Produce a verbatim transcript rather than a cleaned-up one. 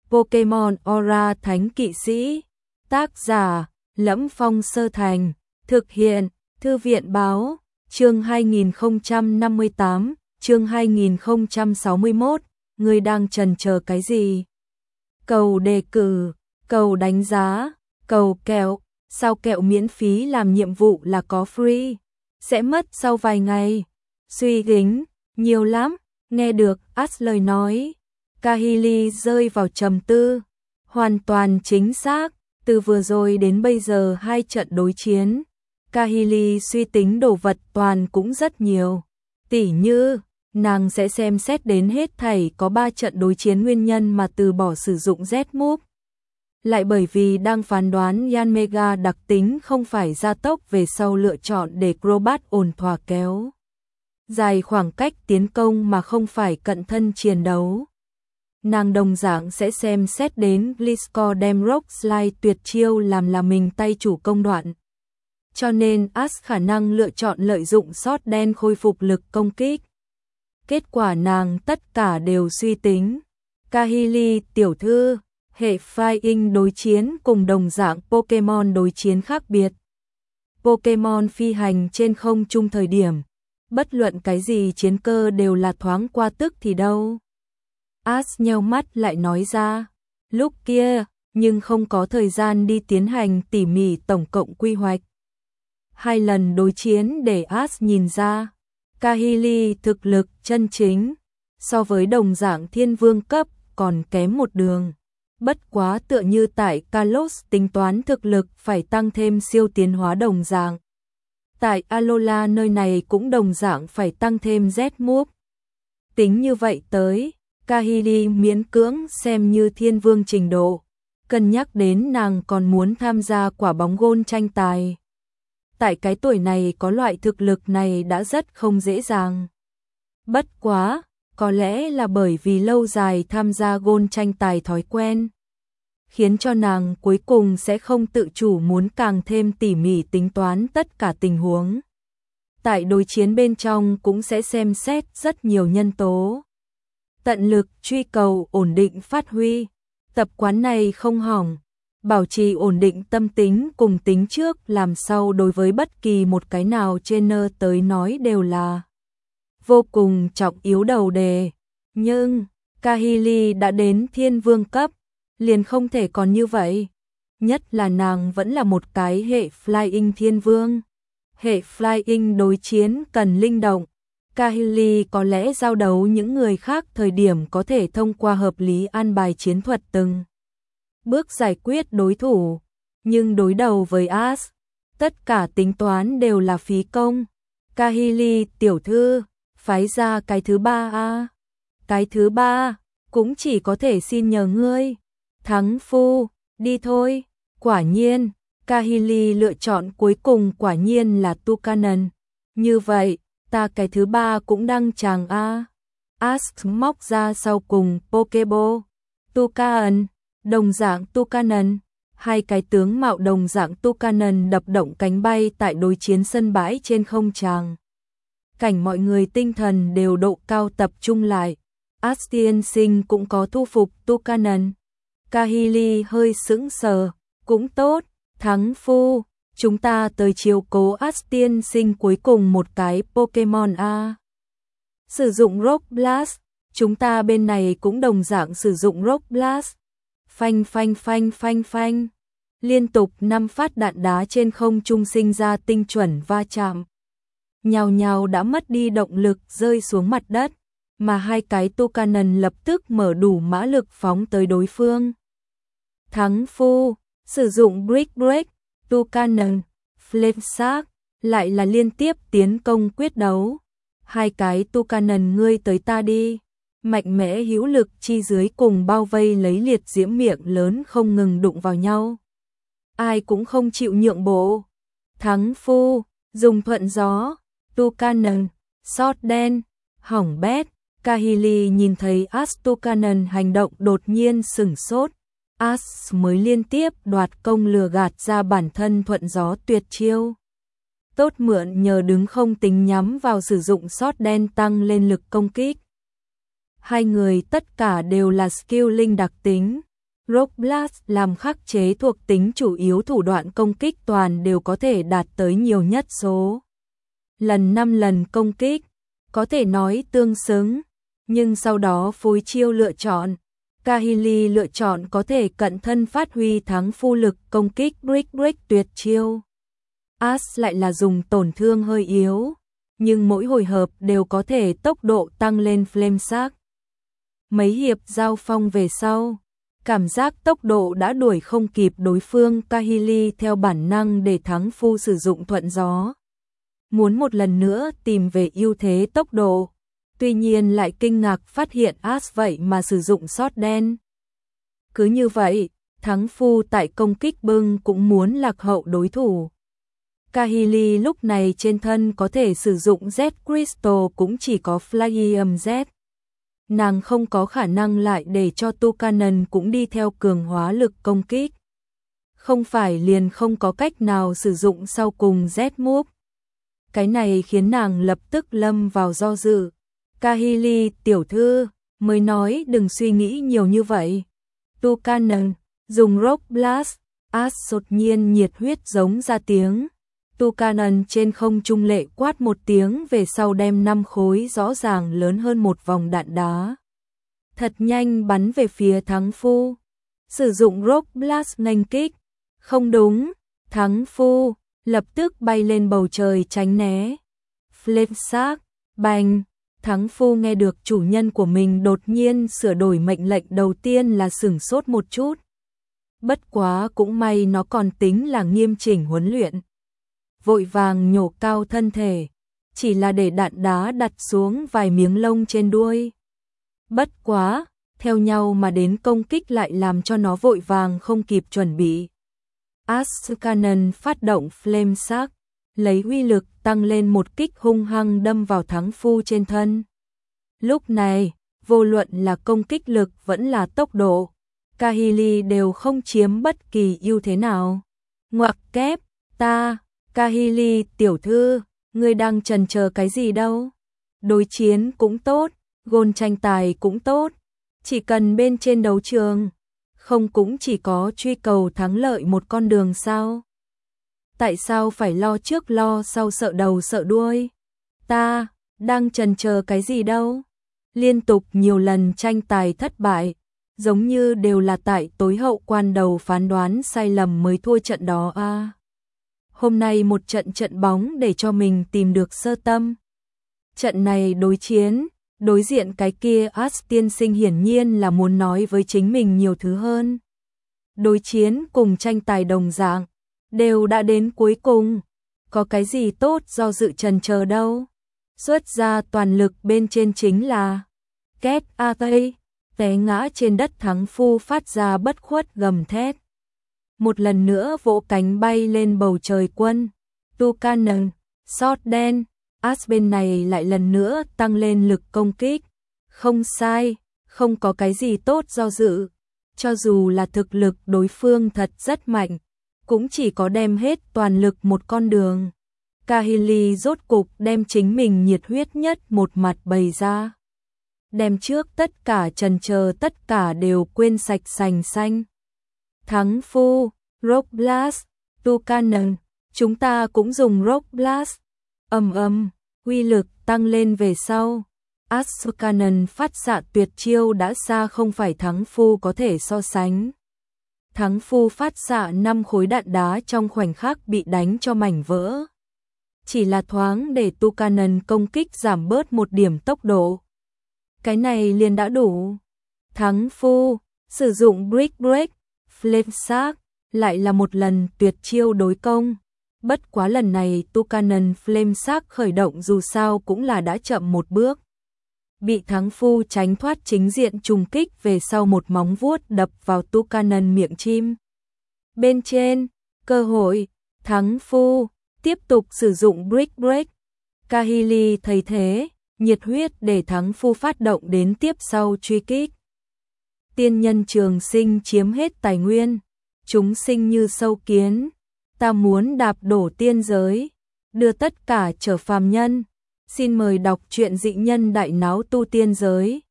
Pokemon Aura Thánh Kỵ Sĩ. Tác giả: Lẫm Phong Sơ Thành. Thực hiện: Thư viện Báo. Chương hai nghìn không trăm năm mươi tám, chương hai nghìn không trăm sáu mươi mốt. Ngươi đang chần chờ cái gì? Cầu đề cử, cầu đánh giá, cầu kẹo. Sao kẹo miễn phí làm nhiệm vụ là có free? Sẽ mất sau vài ngày. Suy gính, nhiều lắm. Nghe được Ash lời nói, Kahili rơi vào trầm tư. Hoàn toàn chính xác, từ vừa rồi đến bây giờ hai trận đối chiến, Kahili suy tính đồ vật toàn cũng rất nhiều. Tỉ như, nàng sẽ xem xét đến hết thảy có ba trận đối chiến nguyên nhân mà từ bỏ sử dụng Z-Move. Lại bởi vì đang phán đoán Yanmega đặc tính không phải gia tốc về sau lựa chọn để Crobat ổn thỏa kéo dài khoảng cách tiến công mà không phải cận thân chiến đấu. Nàng đồng dạng sẽ xem xét đến Gliscor đem Rock Slide tuyệt chiêu làm là mình tay chủ công đoạn. Cho nên Ash khả năng lựa chọn lợi dụng sót đen khôi phục lực công kích. Kết quả nàng tất cả đều suy tính. Kahili tiểu thư, hệ Flying đối chiến cùng đồng dạng Pokemon đối chiến khác biệt. Pokemon phi hành trên không trung thời điểm, bất luận cái gì chiến cơ đều là thoáng qua tức thì đâu. Ash nheo mắt lại nói ra, lúc kia, nhưng không có thời gian đi tiến hành tỉ mỉ tổng cộng quy hoạch. Hai lần đối chiến để Ash nhìn ra, Kahili thực lực chân chính, so với đồng dạng thiên vương cấp còn kém một đường. Bất quá tựa như tại Kalos tính toán thực lực phải tăng thêm siêu tiến hóa đồng dạng. Tại Alola nơi này cũng đồng dạng phải tăng thêm Z-Move. Tính như vậy tới, Kahili miễn cưỡng xem như thiên vương trình độ. Cân nhắc đến nàng còn muốn tham gia quả bóng gôn tranh tài. Tại cái tuổi này có loại thực lực này đã rất không dễ dàng. Bất quá, có lẽ là bởi vì lâu dài tham gia gôn tranh tài thói quen, khiến cho nàng cuối cùng sẽ không tự chủ muốn càng thêm tỉ mỉ tính toán tất cả tình huống. Tại đối chiến bên trong cũng sẽ xem xét rất nhiều nhân tố. Tận lực truy cầu ổn định phát huy, tập quán này không hỏng, bảo trì ổn định tâm tính cùng tính trước làm sau đối với bất kỳ một cái nào trainer tới nói đều là vô cùng trọng yếu đầu đề. Nhưng, Kahili đã đến thiên vương cấp, liền không thể còn như vậy. Nhất là nàng vẫn là một cái hệ Flying thiên vương. Hệ Flying đối chiến cần linh động. Kahili có lẽ giao đấu những người khác thời điểm có thể thông qua hợp lý an bài chiến thuật từng bước giải quyết đối thủ. Nhưng đối đầu với Ash, tất cả tính toán đều là phí công. Kahili tiểu thư, phái ra cái thứ ba a. Cái thứ ba, cũng chỉ có thể xin nhờ ngươi. Thắng phu, đi thôi. Quả nhiên, Kahili lựa chọn cuối cùng quả nhiên là Tucanon. Như vậy, ta cái thứ ba cũng đăng tràng a. Ash móc ra sau cùng Pokeball. Tucanon, đồng dạng Tucanon. Hai cái tướng mạo đồng dạng Tucanon đập động cánh bay tại đối chiến sân bãi trên không tràng. Cảnh mọi người tinh thần đều độ cao tập trung lại. Ash tiên sinh cũng có thu phục Tucanon. Kahili hơi sững sờ, cũng tốt, thắng phu, chúng ta tới chiếu cố Ash tiên sinh cuối cùng một cái Pokemon a. Sử dụng Rock Blast, chúng ta bên này cũng đồng dạng sử dụng Rock Blast. Phanh phanh phanh phanh phanh. Liên tục năm phát đạn đá trên không trung sinh ra tinh chuẩn va chạm. Nhào nhào đã mất đi động lực rơi xuống mặt đất, mà hai cái Tucanon lập tức mở đủ mã lực phóng tới đối phương. Thắng phu, sử dụng Brick Break, Tucanon, Flame Shark, lại là liên tiếp tiến công quyết đấu. Hai cái Tucanon ngươi tới ta đi, mạnh mẽ hữu lực chi dưới cùng bao vây lấy liệt diễm miệng lớn không ngừng đụng vào nhau. Ai cũng không chịu nhượng bộ. Thắng phu, dùng thuận gió, Tucanon, sót đen, hỏng bét. Kahili nhìn thấy Ash Tucanon hành động đột nhiên sửng sốt. Ash mới liên tiếp đoạt công lừa gạt ra bản thân thuận gió tuyệt chiêu. Tốt mượn nhờ đứng không tính nhắm vào sử dụng sót đen tăng lên lực công kích. Hai người tất cả đều là skill linh đặc tính, Rock Blast làm khắc chế thuộc tính chủ yếu, thủ đoạn công kích toàn đều có thể đạt tới nhiều nhất số lần năm lần công kích, có thể nói tương xứng, nhưng sau đó phối chiêu lựa chọn. Kahili lựa chọn có thể cận thân phát huy thắng phu lực công kích Brick Break tuyệt chiêu. Ash lại là dùng tổn thương hơi yếu, nhưng mỗi hồi hợp đều có thể tốc độ tăng lên Flame Shark. Mấy hiệp giao phong về sau, cảm giác tốc độ đã đuổi không kịp đối phương, Kahili theo bản năng để thắng phu sử dụng thuận gió. Muốn một lần nữa tìm về ưu thế tốc độ, tuy nhiên lại kinh ngạc phát hiện Ash vậy mà sử dụng sót đen. Cứ như vậy, thắng phu tại công kích bưng cũng muốn lạc hậu đối thủ. Kahili lúc này trên thân có thể sử dụng Z Crystal cũng chỉ có Flagium Z. Nàng không có khả năng lại để cho Tucanon cũng đi theo cường hóa lực công kích. Không phải liền không có cách nào sử dụng sau cùng Z Move. Cái này khiến nàng lập tức lâm vào do dự. Kahili tiểu thư, mới nói đừng suy nghĩ nhiều như vậy. Tucanon, dùng Rock Blast, Ash đột nhiên nhiệt huyết giống ra tiếng. Tucanon trên không trung lệ quát một tiếng về sau đem năm khối rõ ràng lớn hơn một vòng đạn đá. Thật nhanh bắn về phía thắng phu. Sử dụng Rock Blast nghênh kích. Không đúng, thắng phu lập tức bay lên bầu trời tránh né. Flame Shark, bành. Thắng phu nghe được chủ nhân của mình đột nhiên sửa đổi mệnh lệnh đầu tiên là sửng sốt một chút. Bất quá cũng may nó còn tính là nghiêm chỉnh huấn luyện. Vội vàng nhổ cao thân thể, chỉ là để đạn đá đặt xuống vài miếng lông trên đuôi. Bất quá, theo nhau mà đến công kích lại làm cho nó vội vàng không kịp chuẩn bị. Ash Cannon phát động Flame Shark, lấy uy lực tăng lên một kích hung hăng đâm vào thắng phu trên thân. Lúc này, vô luận là công kích lực vẫn là tốc độ, Kahili đều không chiếm bất kỳ ưu thế nào. Ngoặc kép, ta, Kahili tiểu thư, ngươi đang chần chờ cái gì đâu? Đối chiến cũng tốt, gôn tranh tài cũng tốt, chỉ cần bên trên đấu trường, không cũng chỉ có truy cầu thắng lợi một con đường sao? Tại sao phải lo trước lo sau, sợ đầu sợ đuôi? Ta, đang chần chờ cái gì đâu? Liên tục nhiều lần tranh tài thất bại, giống như đều là tại tối hậu quan đầu phán đoán sai lầm mới thua trận đó a. À, hôm nay một trận trận bóng để cho mình tìm được sơ tâm. Trận này đối chiến, đối diện cái kia Ash tiên sinh hiển nhiên là muốn nói với chính mình nhiều thứ hơn. Đối chiến cùng tranh tài đồng dạng, đều đã đến cuối cùng, có cái gì tốt do dự chần chờ đâu. Xuất ra toàn lực bên trên chính là Két A Tây, té ngã trên đất thắng phu phát ra bất khuất gầm thét. Một lần nữa vỗ cánh bay lên bầu trời quân. Tucanon, sót đen, Ash bên này lại lần nữa tăng lên lực công kích. Không sai, không có cái gì tốt do dự. Cho dù là thực lực đối phương thật rất mạnh, cũng chỉ có đem hết toàn lực một con đường. Kahili rốt cục đem chính mình nhiệt huyết nhất một mặt bày ra. Đem trước tất cả chần chờ, tất cả đều quên sạch sành xanh. Thắng phu, Rock Blast, Tucanon, chúng ta cũng dùng Rock Blast. Ầm ầm, uy lực tăng lên về sau. Ash Cannon phát xạ tuyệt chiêu đã xa không phải thắng phu có thể so sánh. Thắng phu phát xạ năm khối đạn đá trong khoảnh khắc bị đánh cho mảnh vỡ. Chỉ là thoáng để Tucanon công kích giảm bớt một điểm tốc độ. Cái này liền đã đủ. Thắng phu, sử dụng Brick Break, Flame Shark, lại là một lần tuyệt chiêu đối công. Bất quá lần này Tucanon Flame Shark khởi động dù sao cũng là đã chậm một bước. Bị thắng phu tránh thoát chính diện trùng kích về sau một móng vuốt đập vào Tucanon miệng chim. Bên trên, cơ hội, thắng phu, tiếp tục sử dụng Brick Break. Kahili thấy thế, nhiệt huyết để thắng phu phát động đến tiếp sau truy kích. Tiên nhân trường sinh chiếm hết tài nguyên, chúng sinh như sâu kiến, ta muốn đạp đổ tiên giới, đưa tất cả trở phàm nhân. Xin mời đọc truyện Dị Nhân Đại Náo Tu Tiên Giới.